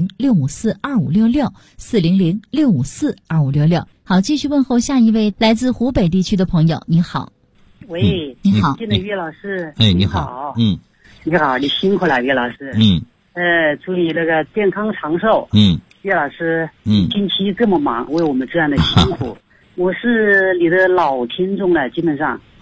400-654-2566，400-654-2566。好，继续问候下一位来自湖北地区的朋友，你好。 喂， 你好， 敬的岳老师。 你好。 你好，你辛苦了，岳老师。祝你那个健康长寿。岳老师，近期这么忙，为我们这样的辛苦。我是你的老听众了，基本上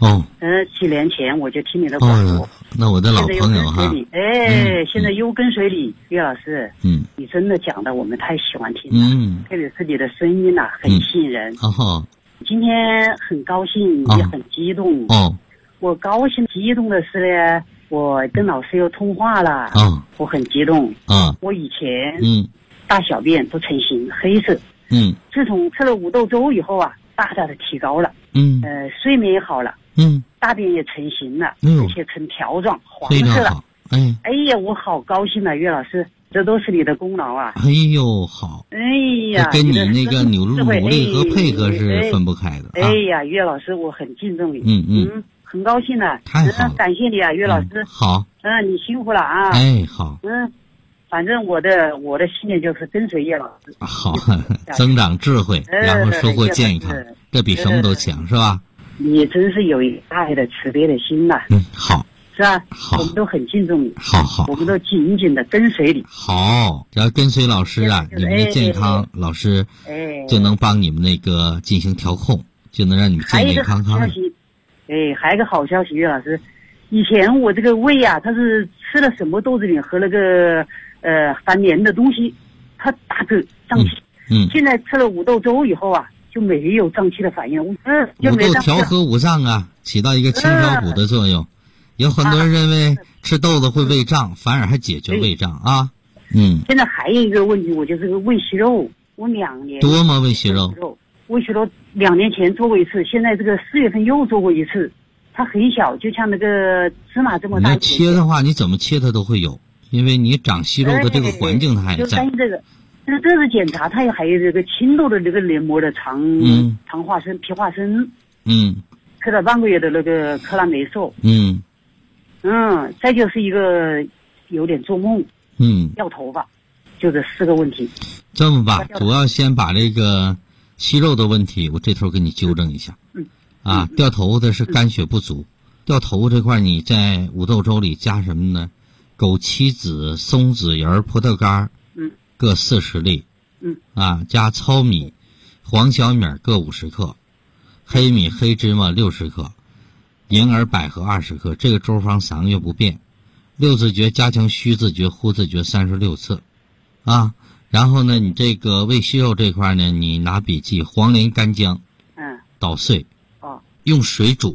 7年前我就听你的广播。 那我的老朋友哈。 现在又跟随你，岳老师。你真的讲的我们太喜欢听了。特别是你的声音呐，很吸引人。今天很高兴，也很激动。我高兴激动的是呢，我跟老师又通话了。我很激动。我以前大小便都成型黑色。自从吃了五豆粥以后啊，大大的提高了。睡眠也好了。大便也成型了，而且成条状黄色了。哎呀，我好高兴啊，岳老师，这都是你的功劳啊！ 哎呦，好！ 哎呀， 跟你那个努力和配合是分不开的。 哎呀，岳老师，我很敬重你。很高兴啊！ 太好了， 感谢你啊，岳老师。 好。 你辛苦了啊！ 哎，好。 反正我的信念就是跟随岳老师。 好，增长智慧，然后收获健康，这比什么都强，是吧？ 你真是有一个爱的慈悲的心呐。 好。 是吧？ 好， 我们都很敬重你。 好， 我们都紧紧的跟随你。 好，只要跟随老师啊，你们的健康，老师就能帮你们那个进行调控，就能让你们健健康康。 还有个好消息，岳老师，以前我这个胃啊，它是吃了什么豆制品和那个含黏的东西，它打嗝胀气。现在吃了五豆粥以后啊，就没有胀气的反应。 五豆调和五脏啊，起到一个清调补的作用。有很多人认为吃豆子会胃胀，反而还解决胃胀啊。现在还有一个问题，我就是个胃息肉，我2年多吗？胃息肉 2年前做过一次，现在这个4月份又做过一次，它很小，就像那个芝麻这么大。 你要切的话，你怎么切它都会有，因为你长息肉的这个环境它还在。 就担心这个检查，它还有这个轻度的这个黏膜的肠化生、皮化生。吃了半个月的那个克拉霉素。再就是一个有点做梦，掉头发，就这4个问题。 这么吧，主要先把这个息肉的问题，我这头给你纠正一下。掉头的是肝血不足，掉头这块你在五豆粥里加什么呢？枸杞子、松子仁、葡萄干，各40粒，加糙米、黄小米各50克，黑米、黑芝麻60克。银耳、百合20克，这个粥方3个月不变。6字诀加强虚字诀、呼字诀36次，然后呢，你这个胃息肉这块呢，你拿笔记黄连、干姜，捣碎，用水煮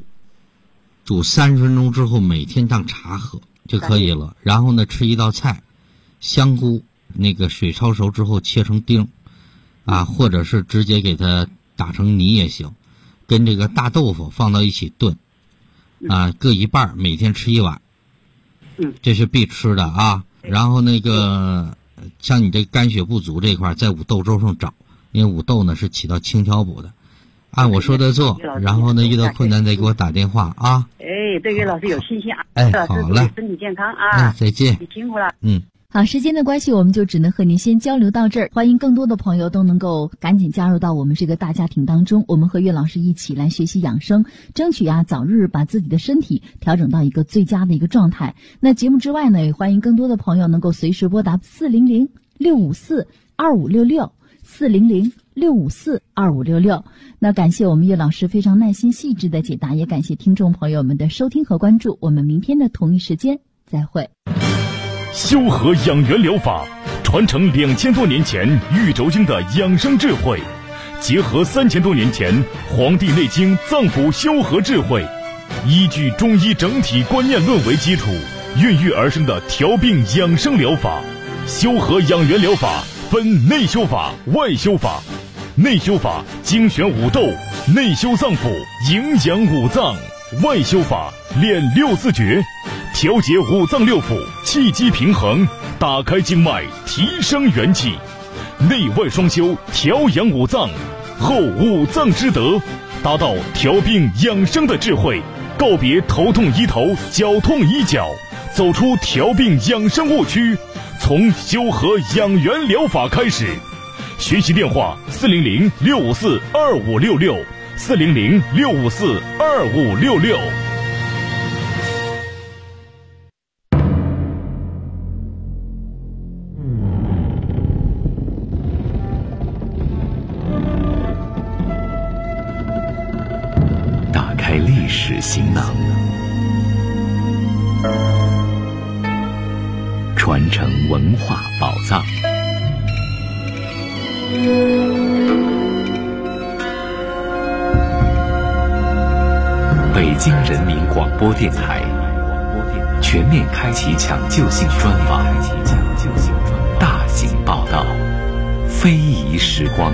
30分钟之后，每天当茶喝就可以了。然后呢，吃一道菜，香菇那个水焯熟之后切成丁，或者是直接给它打成泥也行，跟这个大豆腐放到一起炖。各一半，每天吃1碗，这是必吃的啊。然后那个像你这肝血不足这块，在五豆粥上找，因为五豆呢是起到清调补的。按我说的做，然后呢遇到困难再给我打电话啊。 对岳老师有信心啊。 好嘞， 身体健康啊。 再见。 你辛苦了。 好，时间的关系，我们就只能和您先交流到这儿。欢迎更多的朋友都能够赶紧加入到我们这个大家庭当中，我们和岳老师一起来学习养生，争取早日把自己的身体调整到一个最佳的一个状态。那节目之外呢，也欢迎更多的朋友能够随时拨打400-654-2566，400-654-2566。那感谢我们岳老师非常耐心细致的解答，也感谢听众朋友们的收听和关注。我们明天的同一时间再会。 修和养元疗法传承2000多年前玉轴经的养生智慧，结合3000多年前《黄帝内经》脏腑修和智慧，依据中医整体观念论为基础，孕育而生的调病养生疗法。修和养元疗法分内修法、外修法。内修法精选五豆，内修脏腑，营养五脏；外修法练6字诀，调节五脏六腑，气机平衡，打开经脉，提升元气。内外双修，调养五脏，后五脏之德，达到调病养生的智慧。告别头痛医头，脚痛医脚，走出调病养生误区，从修和养元疗法开始。学习电话400-654-2566，400-654-2566。 打开历史行囊，传承文化宝藏。北京人民广播电台全面开启抢救性专访，大型报道，非遗时光。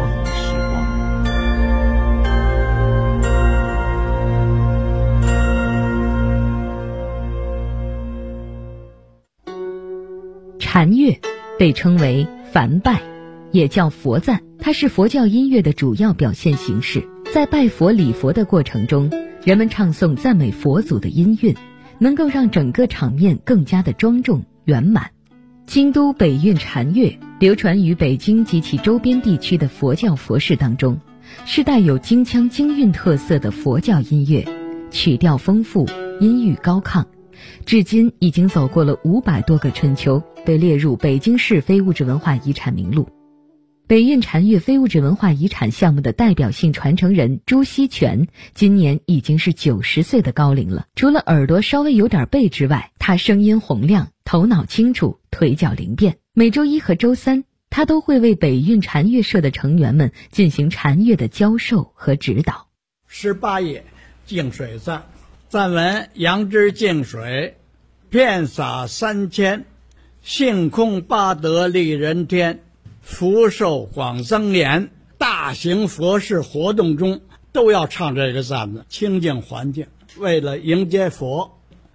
禅乐被称为梵拜，也叫佛赞，它是佛教音乐的主要表现形式。在拜佛礼佛的过程中，人们唱诵赞美佛祖的音韵，能够让整个场面更加的庄重圆满。京都北韵禅乐流传于北京及其周边地区的佛教佛事当中，是带有京腔京韵特色的佛教音乐，曲调丰富，音域高亢，至今已经走过了500多个春秋，被列入北京市非物质文化遗产名录。北韵禅乐非物质文化遗产项目的代表性传承人朱锡全今年已经是90岁的高龄了。除了耳朵稍微有点背之外，他声音洪亮，头脑清楚，腿脚灵便。每周一和周三，他都会为北韵禅乐社的成员们进行禅乐的教授和指导。 18页净水赞，赞文：杨枝净水，遍洒3000，性空八德利人天，福寿广增延。大型佛事活动中都要唱这个赞子，清净环境，为了迎接佛。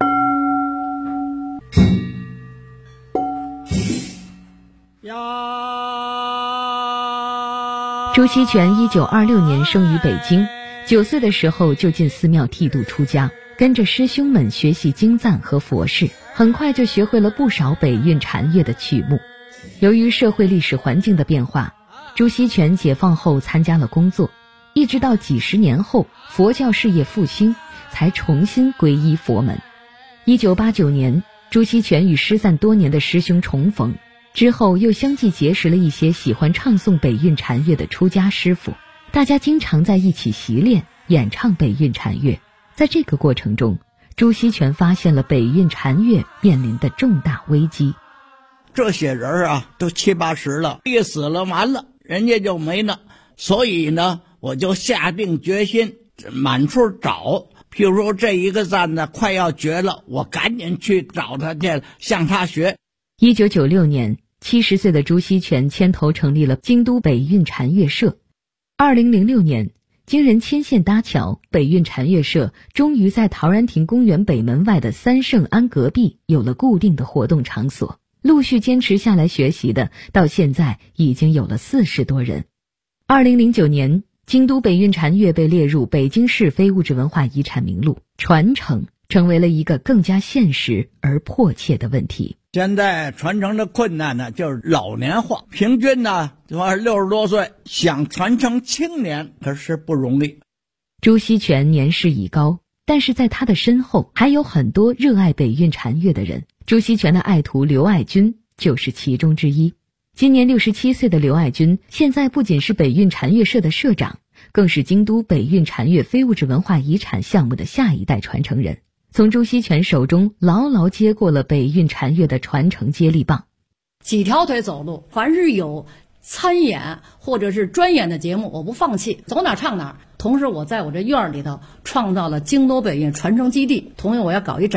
朱锡全1926年生于北京，9岁的时候就进寺庙剃度出家，跟着师兄们学习经赞和佛事，很快就学会了不少北韵禅乐的曲目。由于社会历史环境的变化，朱锡全解放后参加了工作，一直到几十年后佛教事业复兴，才重新皈依佛门。1989年，朱锡全与失散多年的师兄重逢，之后又相继结识了一些喜欢唱诵北韵禅乐的出家师傅，大家经常在一起习练演唱北韵禅乐。在这个过程中，朱锡全发现了北韵禅乐面临的重大危机。 这些人啊都70、80了，一死了完了，人家就没了。所以呢，我就下定决心满处找，譬如说这一个赞呢快要绝了，我赶紧去找他去，向他学。 1996年，70岁的朱锡全牵头成立了京都北韵禅乐社。2006年，经人牵线搭桥，北韵禅乐社终于在陶然亭公园北门外的三圣庵隔壁有了固定的活动场所。陆续坚持下来学习的，到现在已经有了40多人。2009年，京都北韵禅乐被列入北京市非物质文化遗产名录，传承成为了一个更加现实而迫切的问题。 现在传承的困难呢，就是老年化，平均呢60多岁，想传承青年可是不容易。 朱锡全年事已高，但是在他的身后还有很多热爱北韵禅乐的人。朱锡全的爱徒刘爱军就是其中之一。今年67岁的刘爱军，现在不仅是北韵禅乐社的社长，更是京都北韵禅乐非物质文化遗产项目的下一代传承人，从朱锡全手中牢牢接过了北韵禅乐的传承接力棒。 几条腿走路，凡是有参演或者是专演的节目，我不放弃，走哪唱哪。同时我在我这院里头创造了京都北韵传承基地，同时我要搞一展